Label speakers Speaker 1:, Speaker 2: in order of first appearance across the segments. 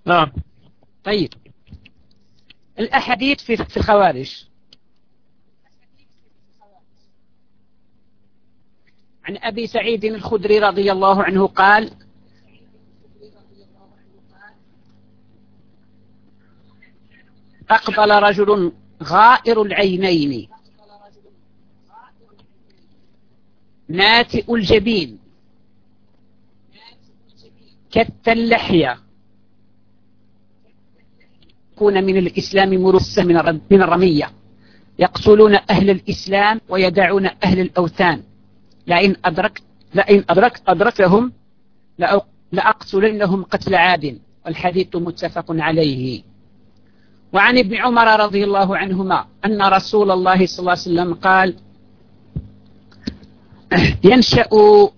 Speaker 1: نعم. طيب، الأحاديث في الخوارج. عن أبي سعيد الخدري رضي الله عنه قال: أقبل رجل غائر العينين ناتئ الجبين كت اللحية يكون من الإسلام مرسة من الرمية، يقتلون أهل الإسلام ويدعون أهل الأوثان، لئن أدركتهم لأقتلنهم قتل عاد. والحديث متفق عليه. وعن ابن عمر رضي الله عنهما أن رسول الله صلى الله عليه وسلم قال: ينشأ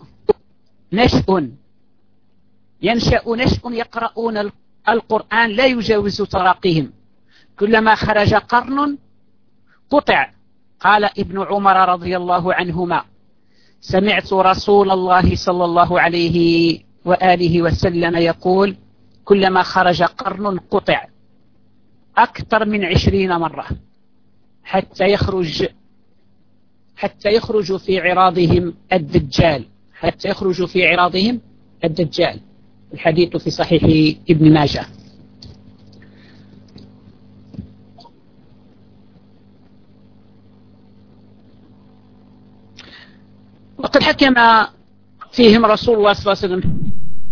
Speaker 1: نشء يقرؤون القرآن لا يجاوز تراقيهم، كلما خرج قرن قطع. قال ابن عمر رضي الله عنهما: سمعت رسول الله صلى الله عليه وآله وسلم يقول: كلما خرج قرن قطع أكثر من 20 مرة حتى يخرج في عراضهم الدجال. الحديث في صحيح ابن ماجه. وقد حكم فيهم رسول الله صلى الله عليه وسلم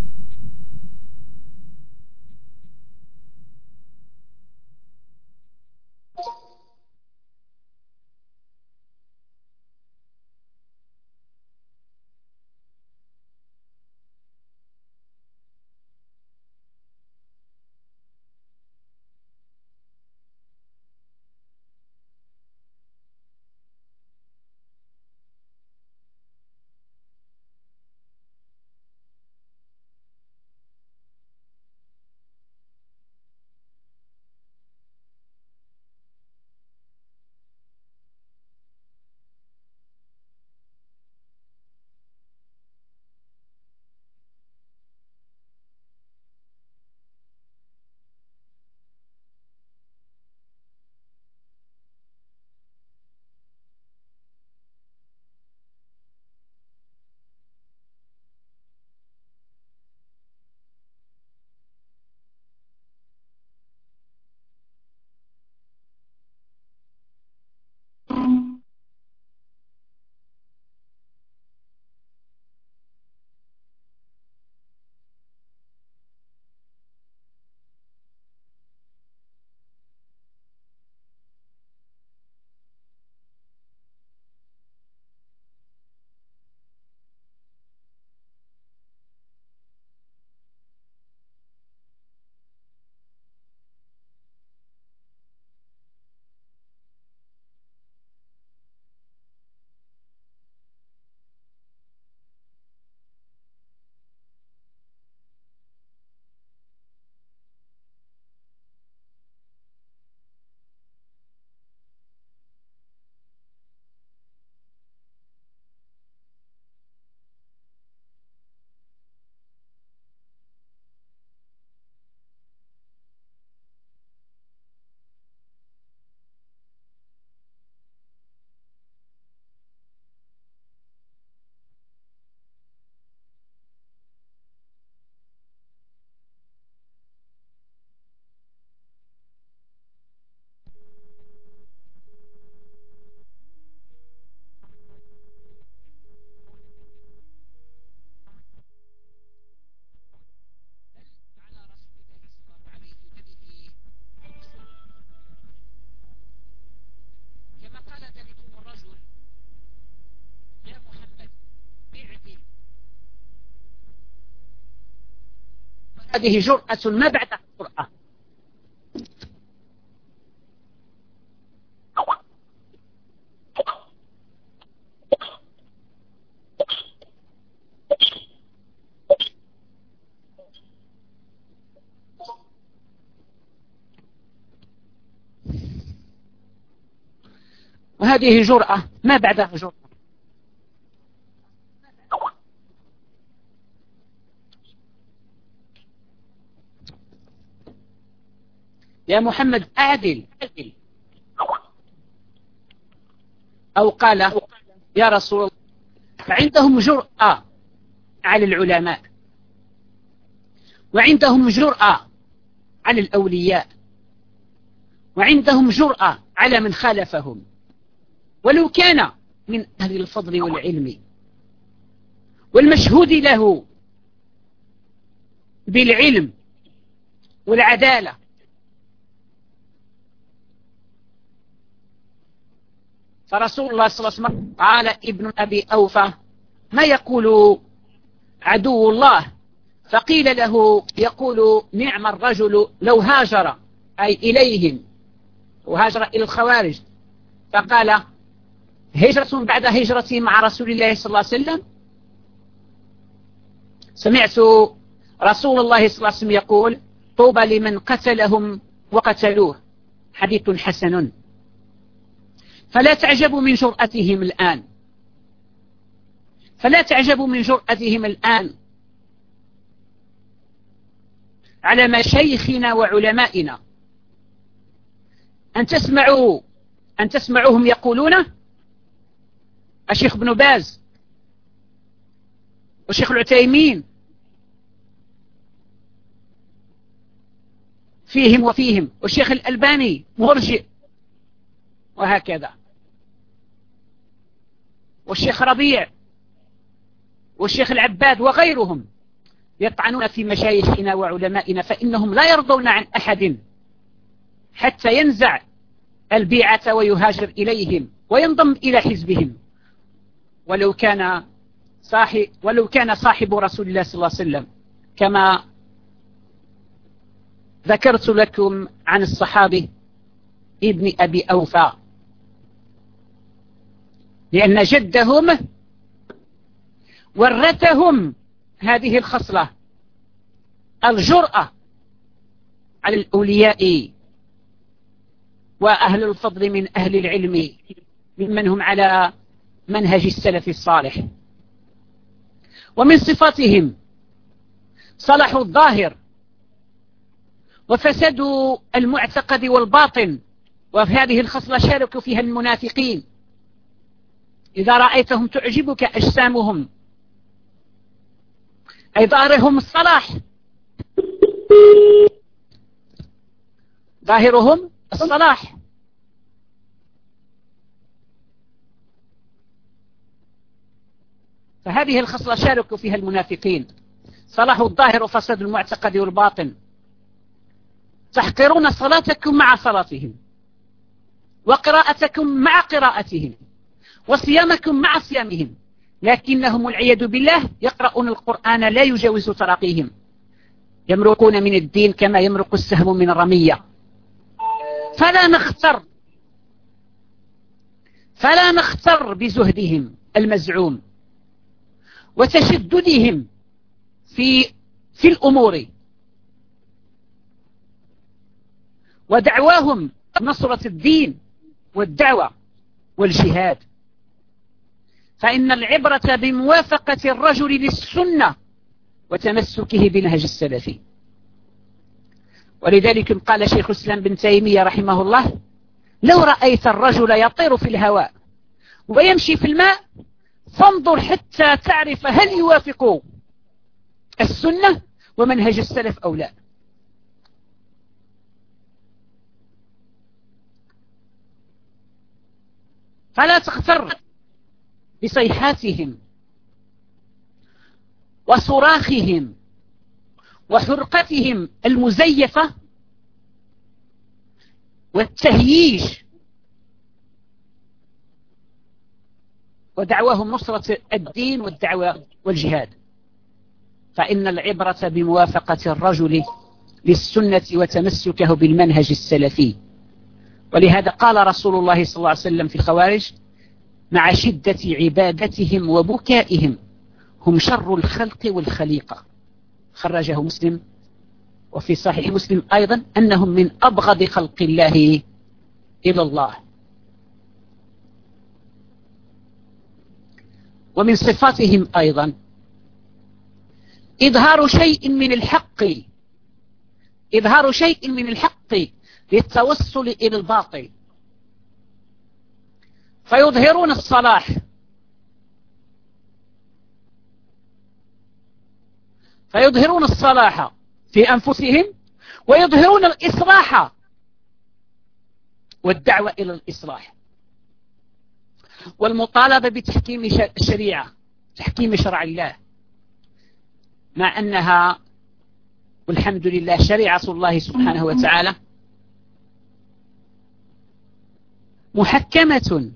Speaker 1: كما قال ذلكم الرجل: يا محمد اعدل. هذه جرأة ما بعد القرآن. وهذه جرأة ما بعدها جرأة. يا محمد أعدل، أو قال يا رسول الله. فعندهم جرأة على العلماء، وعندهم جرأة على الأولياء، وعندهم جرأة على من خالفهم ولو كان من أهل الفضل والعلم والمشهود له بالعلم والعدالة. فرسول الله صلى الله عليه وسلم قال ابن أبي أوفى: ما يقول عدو الله؟ فقيل له: يقول نعم الرجل لو هاجر، أي إليهم، وهاجر إلى الخوارج. فقال: هجرة بعد هجرتي مع رسول الله صلى الله عليه وسلم؟ سمعت رسول الله صلى الله عليه وسلم يقول: طوبى لمن قتلهم وقتلوه. حديث حسن. فلا تعجبوا من جرأتهم الآن، فلا تعجبوا من جرأتهم الآن على مشايخنا وعلمائنا. أن تسمعوهم يقولون: الشيخ ابن باز والشيخ العثيمين فيهم وفيهم، والشيخ الألباني مرجئ، وهكذا، والشيخ ربيع والشيخ العباد وغيرهم يطعنون في مشايخنا وعلمائنا، فإنهم لا يرضون عن أحد حتى ينزع البيعة ويهاجر إليهم وينضم إلى حزبهم، ولو كان صاحب رسول الله صلى الله عليه وسلم، كما ذكرت لكم عن الصحابي ابن أبي أوفى، لأن جدهم ورثهم هذه الخصلة، الجرأة على الأولياء وأهل الفضل من أهل العلم ممن هم على منهج السلف الصالح. ومن صفاتهم صلاح الظاهر وفساد المعتقد والباطن، وفي هذه الخصلة شاركوا فيها المنافقين. إذا رأيتهم تعجبك أجسامهم، أي ظاهرهم الصلاح، ظاهرهم الصلاح. فهذه الخصلة شاركوا فيها المنافقين، صلاح الظاهر وفساد المعتقد والباطن. تحقرون صلاتكم مع صلاتهم، وقراءتكم مع قراءتهم، وصيامكم مع صيامهم، لكنهم والعياذ بالله يقرؤون القرآن لا يجاوز تراقيهم، يمرقون من الدين كما يمرق السهم من الرمية. فلا نختر بزهدهم المزعوم وتشددهم في الأمور، ودعواهم نصرة الدين والدعوة والجهاد. فإن العبرة بموافقة الرجل للسنة وتمسكه بنهج السلفي. ولذلك قال شيخ الإسلام بن تيمية رحمه الله: لو رأيت الرجل يطير في الهواء ويمشي في الماء فانظر حتى تعرف هل يوافق السنة ومنهج السلف أو لا. فلا تغتر بصيحاتهم وصراخهم وحرقتهم المزيفة والتهييج ودعواهم نصرة الدين والدعوة والجهاد. فإن العبرة بموافقة الرجل للسنة وتمسكه بالمنهج السلفي. ولهذا قال رسول الله صلى الله عليه وسلم في الخوارج: مع شدة عبادتهم وبكائهم هم شر الخلق والخليقة. خرجه مسلم. وفي صحيح مسلم أيضا أنهم من أبغض خلق الله إلى الله. ومن صفاتهم أيضا إظهار شيء من الحق للتوصل إلى الباطل، فيظهرون الصلاح في أنفسهم، ويظهرون الإصلاح والدعوة إلى الإصلاح والمطالبة بتحكيم الشريعة، تحكيم شرع الله، مع أنها والحمد لله شريعة الله سبحانه وتعالى محكمة،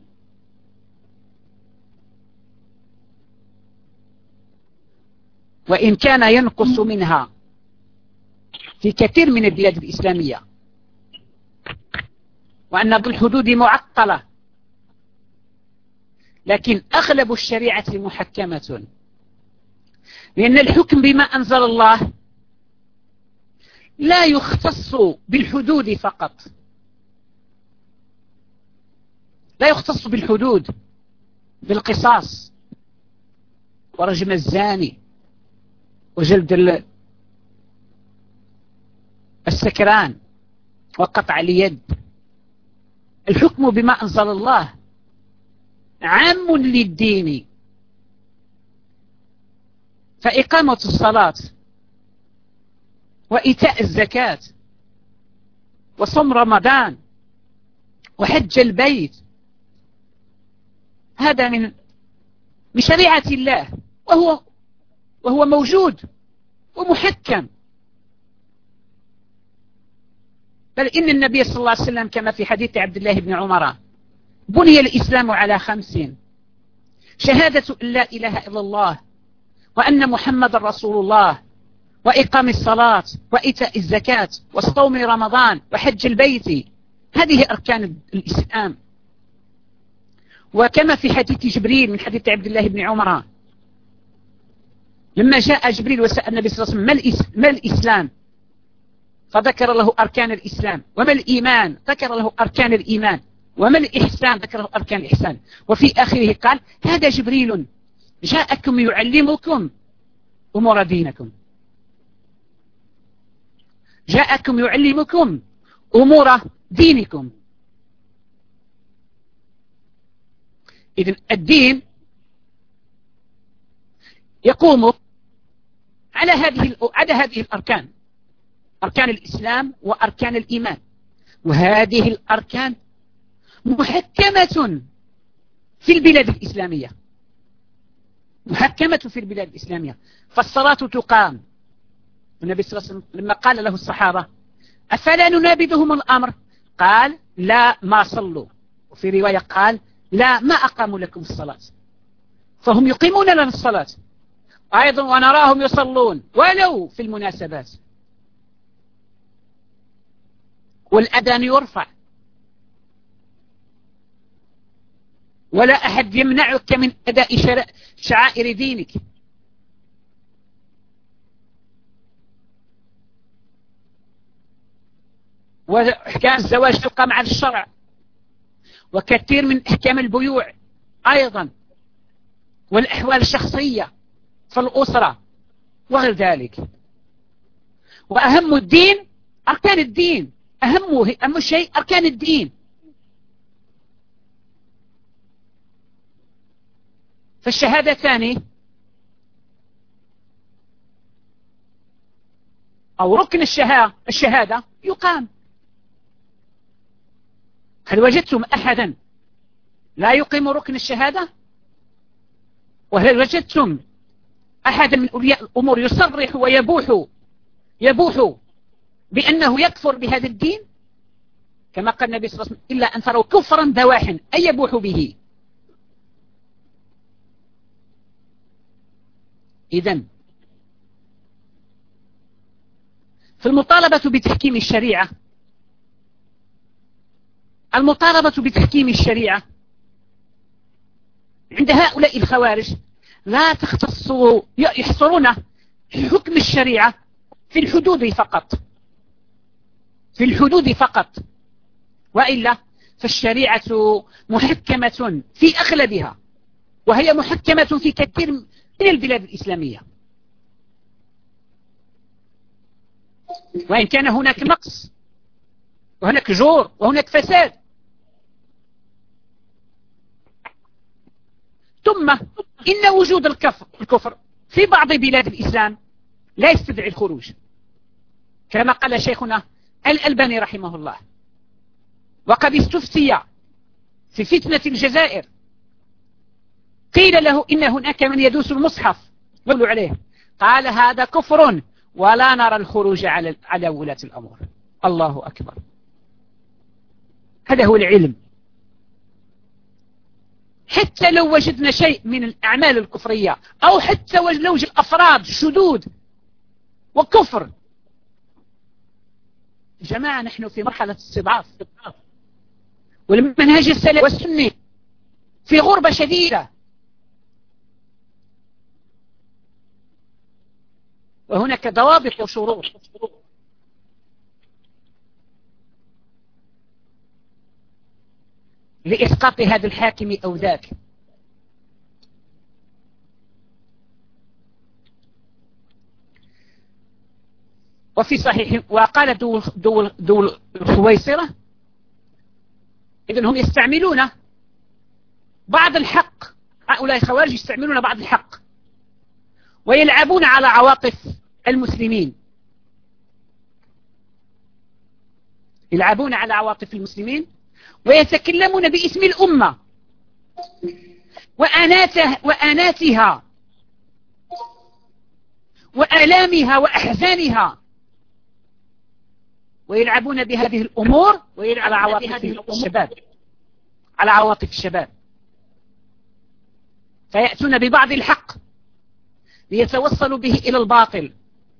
Speaker 1: وإن كان ينقص منها في كثير من البلاد الإسلامية، وأن الحدود معطلة، لكن أغلب الشريعة محكمة، لأن الحكم بما أنزل الله لا يختص بالحدود فقط، لا يختص بالحدود، بالقصاص ورجم الزاني وجلد السكران وقطع اليد. الحكم بما أنزل الله عام للدين، فإقامة الصلاة وإيتاء الزكاة وصوم رمضان وحج البيت، هذا من شريعة الله، وهو موجود ومحكم. بل إن النبي صلى الله عليه وسلم كما في حديث عبد الله بن عمر: بني الإسلام على 5: شهادة أن لا إله إلا الله وأن محمد رسول الله، وإقام الصلاة، وإيتاء الزكاة، وصوم رمضان، وحج البيت. هذه أركان الإسلام. وكما في حديث جبريل من حديث عبد الله بن عمر، لما جاء جبريل وسأل النبي صلى الله عليه وسلم: ما الإسلام؟ فذكر له أركان الإسلام. وما الإيمان؟ ذكر له أركان الإيمان. وما الإحسان؟ ذكر له أركان الإحسان. وفي آخره قال: هذا جبريل جاءكم يعلمكم أمور دينكم، جاءكم يعلمكم أمور دينكم. إذن الدين يقوم على هذه الأركان، أركان الإسلام وأركان الإيمان، وهذه الأركان محكمة في البلاد الإسلامية، محكمة في البلاد الإسلامية. فالصلاة تقام. النبي صلى الله عليه وسلم لما قال له الصحابة: أفلا ننابذهم الأمر؟ قال: لا، ما صلوا. وفي رواية قال: لا، ما أقاموا لكم الصلاة. فهم يقيمون لنا الصلاة أيضا، ونراهم يصلون ولو في المناسبات، والأذان يرفع، ولا أحد يمنعك من أداء شعائر دينك. وأحكام الزواج تقام على الشرع، وكثير من أحكام البيوع أيضا، والأحوال الشخصية في الأسرة وغير ذلك. وأهم الدين أركان الدين، أهم شيء أركان الدين. فالشهادتان أو ركن الشهادة يقام. هل وجدتم أحدا لا يقيم ركن الشهادة؟ وهل وجدتم أحدا من أولياء الأمور يصرح ويبوح بأنه يكفر بهذا الدين؟ كما قال النبي صلى الله عليه وسلم: إلا أن تروا كفرا بواحا، أي يبوح به. إذن في المطالبة بتحكيم الشريعة، المطالبة بتحكيم الشريعة عند هؤلاء الخوارج لا تختص، يحصرون حكم الشريعة في الحدود فقط، في الحدود فقط، وإلا فالشريعة محكمة في أغلبها، وهي محكمة في كثير من البلاد الإسلامية. وإن كان هناك نقص وهناك جور وهناك فساد. ثم إن وجود الكفر في بعض بلاد الإسلام لا يستدعي الخروج، كما قال شيخنا الألباني رحمه الله. وقد استفتي في فتنة الجزائر، قيل له إن هناك من يدوس المصحف يقولوا عليه، قال هذا كفر ولا نرى الخروج على ولاة الأمور. الله أكبر. هذا هو العلم. حتى لو وجدنا شيء من الأعمال الكفرية، أو حتى لو وجد أفراد شذوذ وكفر، جماعة نحن في مرحلة استضعاف، والمنهج السلفي والسني في غربة شديدة، وهناك ضوابط وشروط. لإسقاط هذا الحاكم أو ذاك. وفي صحيح وقال دول الخويصرة، إذن هم يستعملون بعض الحق، هؤلاء الخوارج يستعملون بعض الحق ويلعبون على عواطف المسلمين، يلعبون على عواطف المسلمين ويتكلمون باسم الأمة وآناتها وآلامها وأحزانها، ويلعبون بهذه الأمور ويلعبون على عواطف الشباب، على عواطف الشباب، فيأتون ببعض الحق ليتوصلوا به إلى الباطل.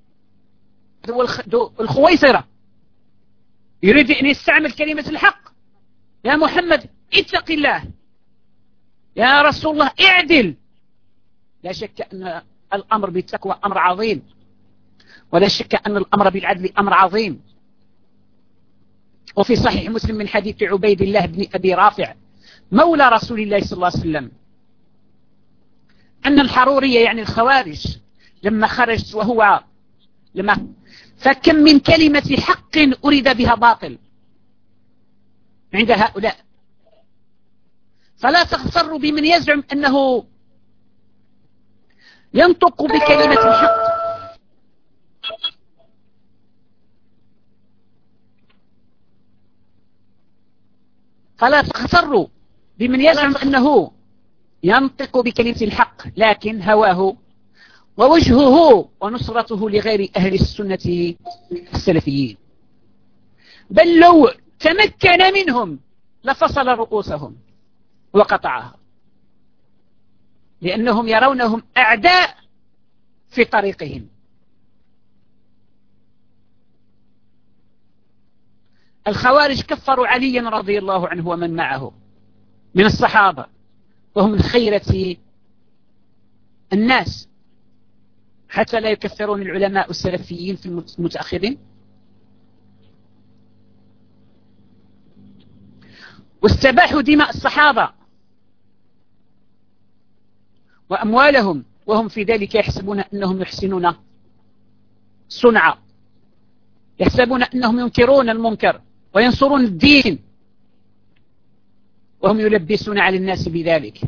Speaker 1: الخويصرة يريد أن يستعمل كلمة الحق، يا محمد اتق الله، يا رسول الله اعدل. لا شك أن الأمر بالتقوى أمر عظيم، ولا شك أن الأمر بالعدل أمر عظيم. وفي صحيح مسلم من حديث عبيد الله بن أبي رافع مولى رسول الله صلى الله عليه وسلم أن الحرورية يعني الخوارج لما خرجت فكم من كلمة حق أريد بها باطل عند هؤلاء، فلا تغتروا بمن يزعم أنه ينطق بكلمة الحق. فلا تغتروا بمن يزعم أنه ينطق بكلمة الحق، لكن هواه ووجهه ونصرته لغير أهل السنة السلفيين، بل لو تمكن منهم لفصل رؤوسهم وقطعها، لأنهم يرونهم أعداء في طريقهم. الخوارج كفروا عليا رضي الله عنه ومن معه من الصحابة، وهم من خيرة الناس، حتى لا يكفرون العلماء السلفيين في المتأخرين. واستباحوا دماء الصحابة وأموالهم، وهم في ذلك يحسبون أنهم يحسنون صنعا، يحسبون أنهم ينكرون المنكر وينصرون الدين، وهم يلبسون على الناس بذلك.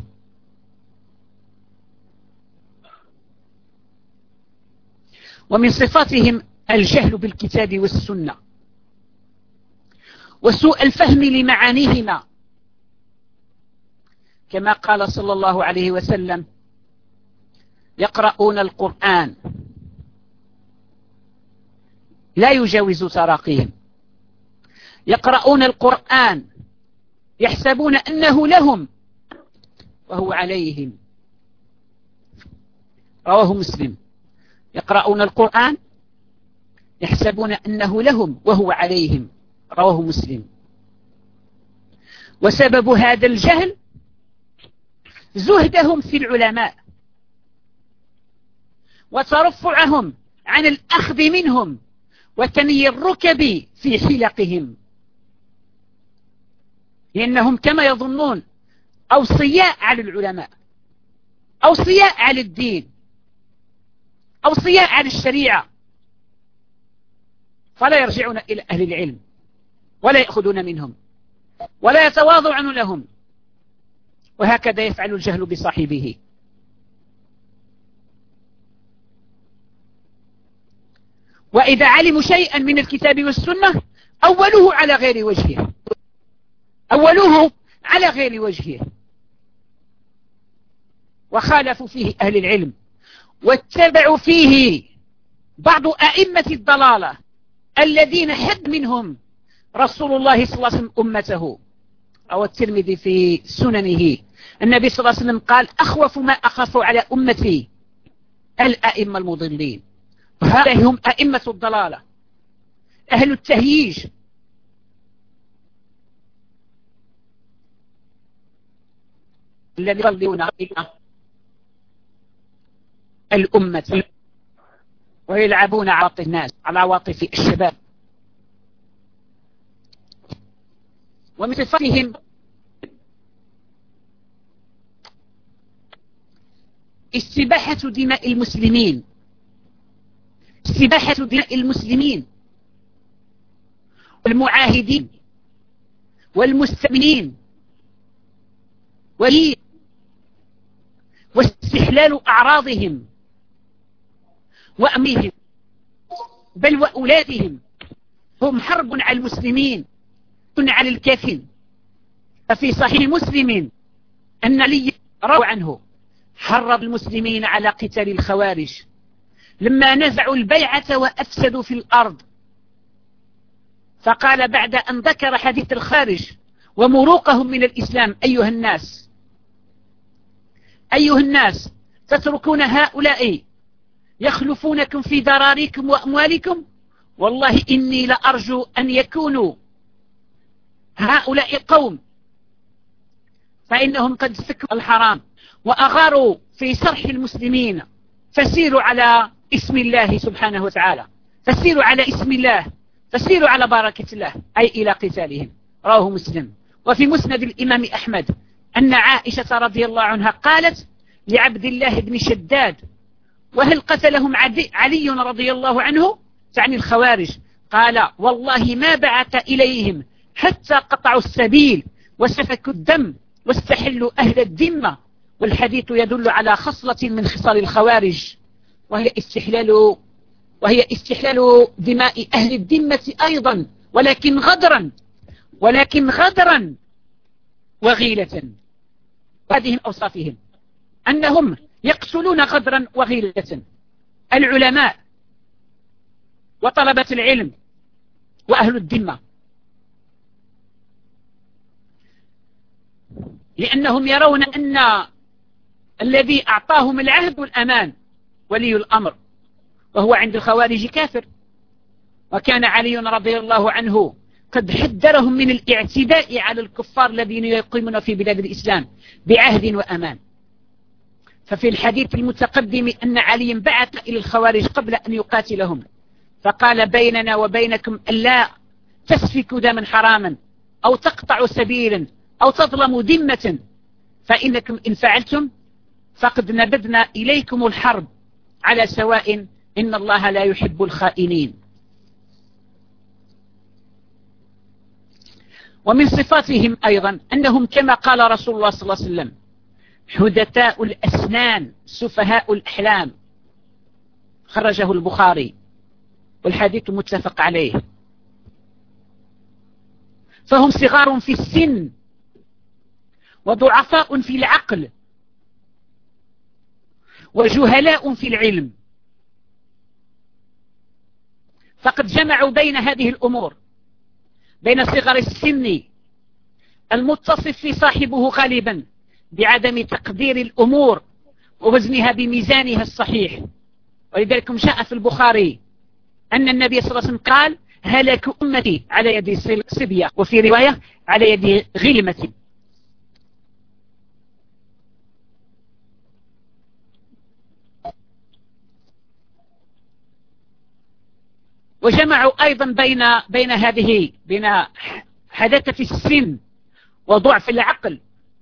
Speaker 1: ومن صفاتهم الجهل بالكتاب والسنة وسوء الفهم لمعانيهما، كما قال صلى الله عليه وسلم: يقرؤون القرآن لا يجاوز تراقيهم، يقرؤون القرآن يحسبون أنه لهم وهو عليهم. رواه مسلم. يقرؤون القرآن يحسبون أنه لهم وهو عليهم. رواه مسلم. وسبب هذا الجهل زهدهم في العلماء وترفعهم عن الأخذ منهم وتني الركب في حلقهم، لأنهم كما يظنون أوصياء على العلماء، أوصياء على الدين، أوصياء على الشريعة، فلا يرجعون إلى أهل العلم ولا يأخذون منهم ولا يتواضعون لهم، وهكذا يفعل الجهل بصاحبه. وإذا علموا شيئا من الكتاب والسنة أولوه على غير وجهه، أولوه على غير وجهه، وخالفوا فيه أهل العلم، واتبعوا فيه بعض أئمة الضلالة الذين حد منهم رسول الله صلى الله عليه وسلم أمته. أو الترمذي في سننه النبي صلى الله عليه وسلم قال: أخوف ما أخاف على أمتي الأئمة المضلين. وهؤلاء هم أئمة الضلالة، أهل التهييج، الذين يضلون الأمة ويلعبون على عواطف الناس، على عواطف الشباب. ومن صفتهم استباحة دماء المسلمين، استباحة دماء المسلمين والمعاهدين والمستأمنين واستحلال أعراضهم وأمنهم بل وأولادهم. هم حرب على المسلمين على الكافرين. ففي صحيح مسلم أن علي روى عنه حرض المسلمين على قتال الخوارج لما نزعوا البيعة وأفسدوا في الأرض، فقال بعد أن ذكر حديث الخارج ومروقهم من الإسلام: أيها الناس تتركون هؤلاء يخلفونكم في ذراريكم وأموالكم؟ والله إني لأرجو أن يكونوا هؤلاء قوم، فإنهم قد سكوا الحرام وأغاروا في صرح المسلمين، فسيروا على اسم الله سبحانه وتعالى، فسيروا على اسم الله، فسيروا على بركة الله، أي إلى قتالهم. رواه مسلم. وفي مسند الإمام أحمد أن عائشة رضي الله عنها قالت لعبد الله بن شداد: وهل قتلهم علي رضي الله عنه؟ تعني الخوارج. قال: والله ما بعث إليهم حتى قطعوا السبيل وسفكوا الدم واستحلوا أهل الذمة. والحديث يدل على خصلة من خصال الخوارج، وهي استحلال دماء أهل الذمة أيضا، ولكن غدرا وغيلة. هذه من أوصافهم أنهم يقتلون غدرا وغيلة العلماء وطلبة العلم وأهل الذمة، لأنهم يرون أن الذي أعطاهم العهد والأمان ولي الأمر، وهو عند الخوارج كافر. وكان علي رضي الله عنه قد حذرهم من الاعتداء على الكفار الذين يقيمون في بلاد الإسلام بعهد وأمان. ففي الحديث المتقدم أن علي بعث إلى الخوارج قبل أن يقاتلهم فقال: بيننا وبينكم ألا تسفكوا دما حراما أو تقطعوا سبيلا أو تظلموا ذمة، فإنكم إن فعلتم فقد نبذنا إليكم الحرب على سواء، إن الله لا يحب الخائنين. ومن صفاتهم أيضا أنهم كما قال رسول الله صلى الله عليه وسلم: حدثاء الأسنان سفهاء الأحلام. خرجه البخاري والحديث متفق عليه. فهم صغار في السن وضعفاء في العقل وجهلاء في العلم، فقد جمعوا بين هذه الأمور، بين صغر السن المتصف في صاحبه غالبا بعدم تقدير الأمور ووزنها بميزانها الصحيح. ولذلك جاء في البخاري أن النبي صلى الله عليه وسلم قال: هلك أمتي على يد صبية، وفي رواية على يد غلمة. وجمعوا أيضا بين حدث السن وضعف العقل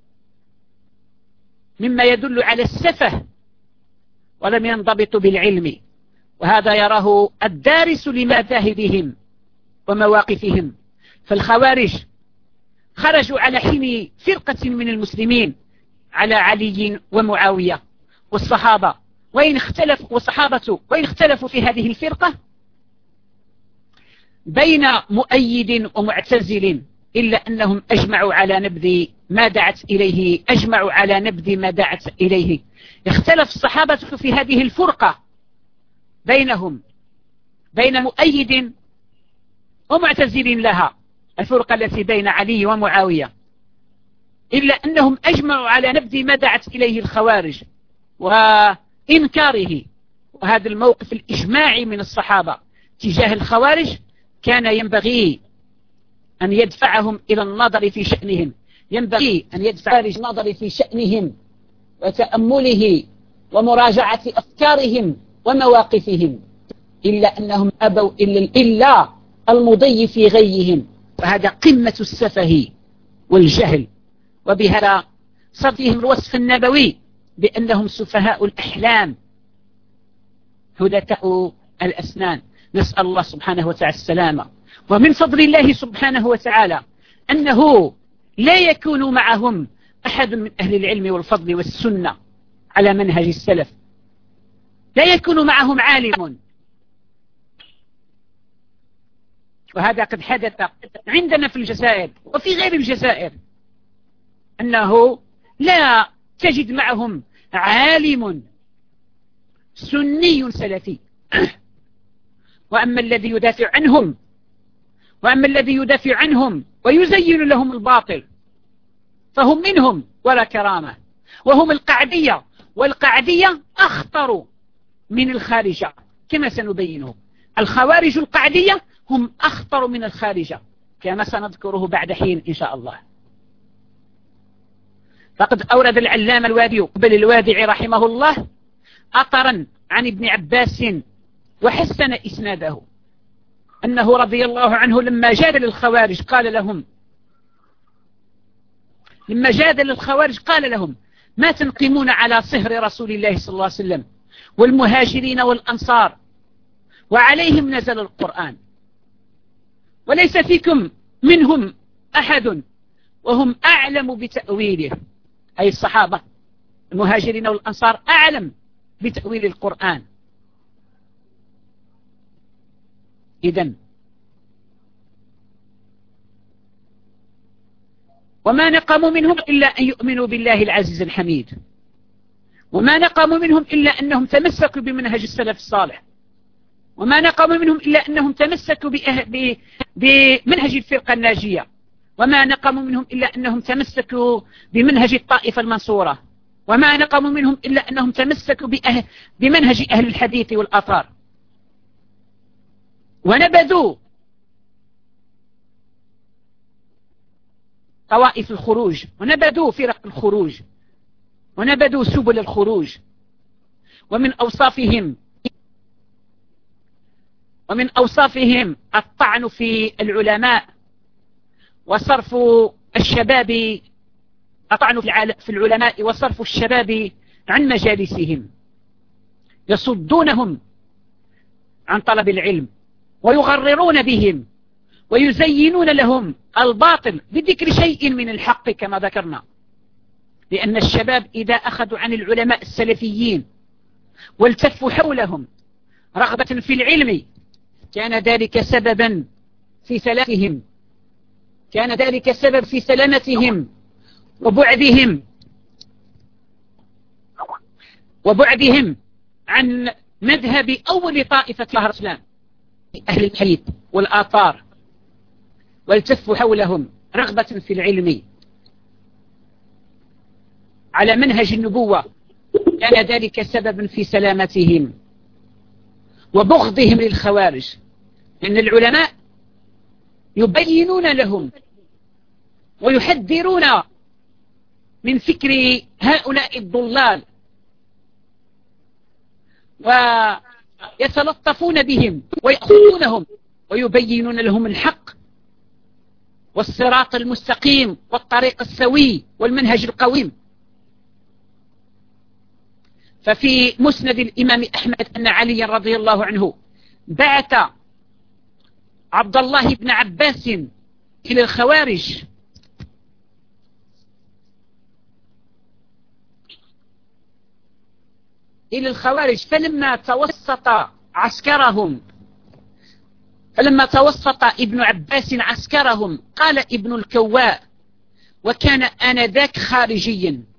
Speaker 1: مما يدل على السفه، ولم ينضبطوا بالعلم. وهذا يراه الدارس لمذاهبهم ومواقفهم، فالخوارج خرجوا على حين فرقة من المسلمين على علي ومعاوية والصحابة، وإن اختلفوا في هذه الفرقة بين مؤيد ومعتزل، إلا أنهم أجمعوا على نبذ ما دعت إليه. اختلف الصحابة في هذه الفرقة بين مؤيد ومعتزل لها، الفرقة التي بين علي ومعاوية، إلا أنهم أجمعوا على نبذ ما دعت إليه الخوارج وإنكاره. وهذا الموقف الإجماعي من الصحابة تجاه الخوارج كان ينبغي أن يدفعهم إلى النظر في شأنهم، ينبغي أن يدفع النظر في شأنهم وتأمله ومراجعة أفكارهم ومواقفهم، إلا أنهم أبوا إلا المضي في غيهم، وهذا قمة السفه والجهل. وبهذا صار فيهم الوصف النبوي بأنهم سفهاء الأحلام هدتاء الأسنان. نسأل الله سبحانه وتعالى السلامة. ومن فضل الله سبحانه وتعالى أنه لا يكون معهم أحد من أهل العلم والفضل والسنة على منهج السلف، لا يكون معهم عالم. وهذا قد حدث عندنا في الجزائر وفي غير الجزائر، أنه لا تجد معهم عالم سني سلفي. وأما الذي يدافع عنهم ويزين لهم الباطل فهم منهم ولا كرامة، وهم القعدية، والقعدية أخطر من الخارجة كما سنبينه. الخوارج القعدية هم أخطر من الخارجة كما سنذكره بعد حين إن شاء الله. فقد أورد العلامة الوادعي رحمه الله أثرا عن ابن عباس وحسن إسناده أنه رضي الله عنه لما جادل الخوارج قال لهم ما تنقمون على صهر رسول الله صلى الله عليه وسلم والمهاجرين والأنصار وعليهم نزل القرآن، وليس فيكم منهم أحد وهم أعلم بتأويله، أي الصحابة المهاجرين والأنصار أعلم بتأويل القرآن. إذن وما نقموا منهم إلا أن يؤمنوا بالله العزيز الحميد، وما نقموا منهم إلا أنهم تمسكوا بمنهج السلف الصالح، وما نقموا منهم إلا أنهم تمسكوا بمنهج الفرقة الناجية، وما نقموا منهم إلا أنهم تمسكوا بمنهج الطائفة المنصورة، وما نقموا منهم إلا أنهم تمسكوا بمنهج أهل الحديث والآثار، ونبذوا طوائف الخروج، ونبذوا فرق الخروج، ونبذوا سبل الخروج. ومن أوصافهم الطعن في العلماء وصرف الشباب في العلماء وصرف الشباب عن مجالسهم، يصدونهم عن طلب العلم ويغررون بهم ويزينون لهم الباطل بذكر شيء من الحق كما ذكرنا، لأن الشباب إذا أخذوا عن العلماء السلفيين والتفوا حولهم رغبة في العلم كان ذلك سببا في ثلاثهم، كان ذلك سبب في سلامتهم وبعدهم عن مذهب أول طائفة الإسلام أهل الحديث والآثار، والتفوا حولهم رغبة في العلم على منهج النبوة، كان ذلك سببا في سلامتهم وبغضهم للخوارج، لأن العلماء يبينون لهم ويحذرون من فكر هؤلاء الضلال ويتلطفون بهم ويأخذونهم ويبينون لهم الحق والصراط المستقيم والطريق السوي والمنهج القويم. ففي مسند الإمام أحمد أن علي رضي الله عنه بعث عبد الله بن عباس إلى الخوارج. فلما توسط ابن عباس عسكرهم قال ابن الكواء وكان آنذاك خارجيا: